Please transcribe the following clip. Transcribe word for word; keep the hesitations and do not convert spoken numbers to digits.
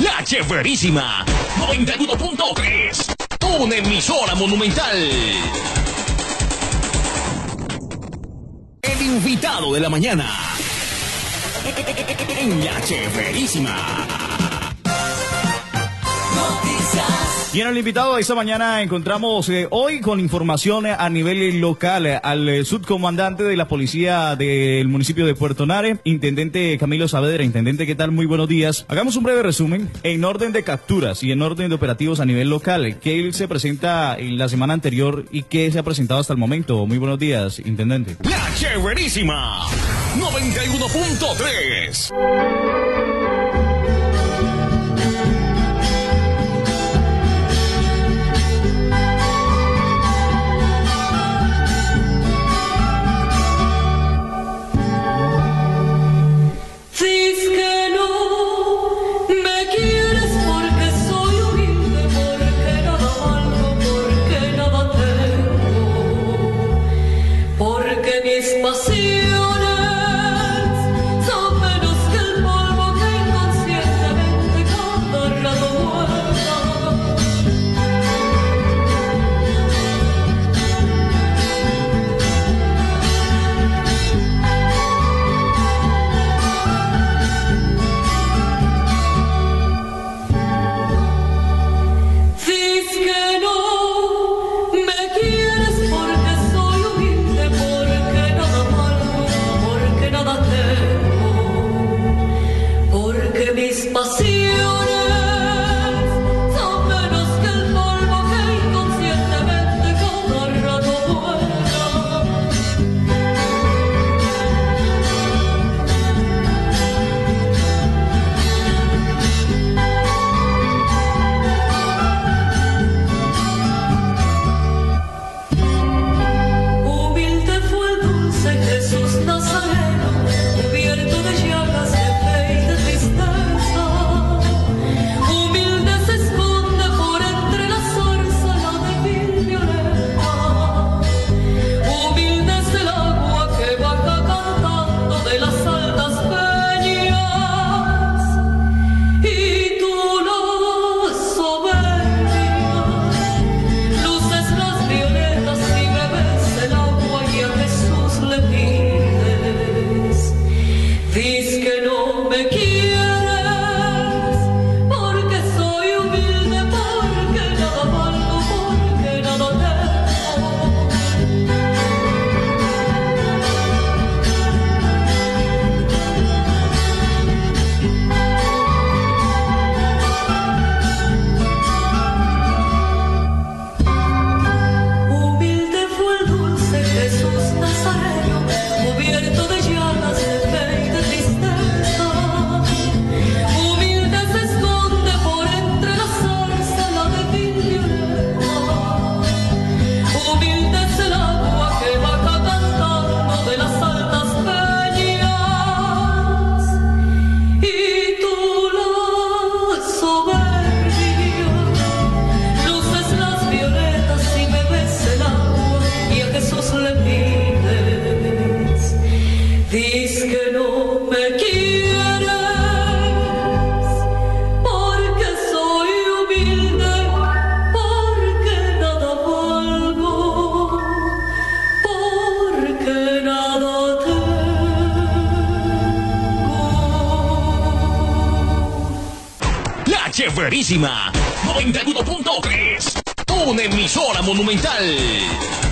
La Chéverísima noventa y uno punto tres, una emisora monumental. El invitado de la mañana en La Chéverísima. Y en el invitado de esta mañana encontramos eh, hoy con información a nivel local eh, al eh, subcomandante de la policía del municipio de Puerto Nare, intendente Camilo Saavedra. Intendente, ¿qué tal? Muy buenos días. Hagamos un breve resumen en orden de capturas y en orden de operativos a nivel local. ¿Qué se presenta en la semana anterior y qué se ha presentado hasta el momento? Muy buenos días, intendente. La Chéverísima noventa y uno punto tres. Chéverísima noventa y uno punto tres, una emisora monumental.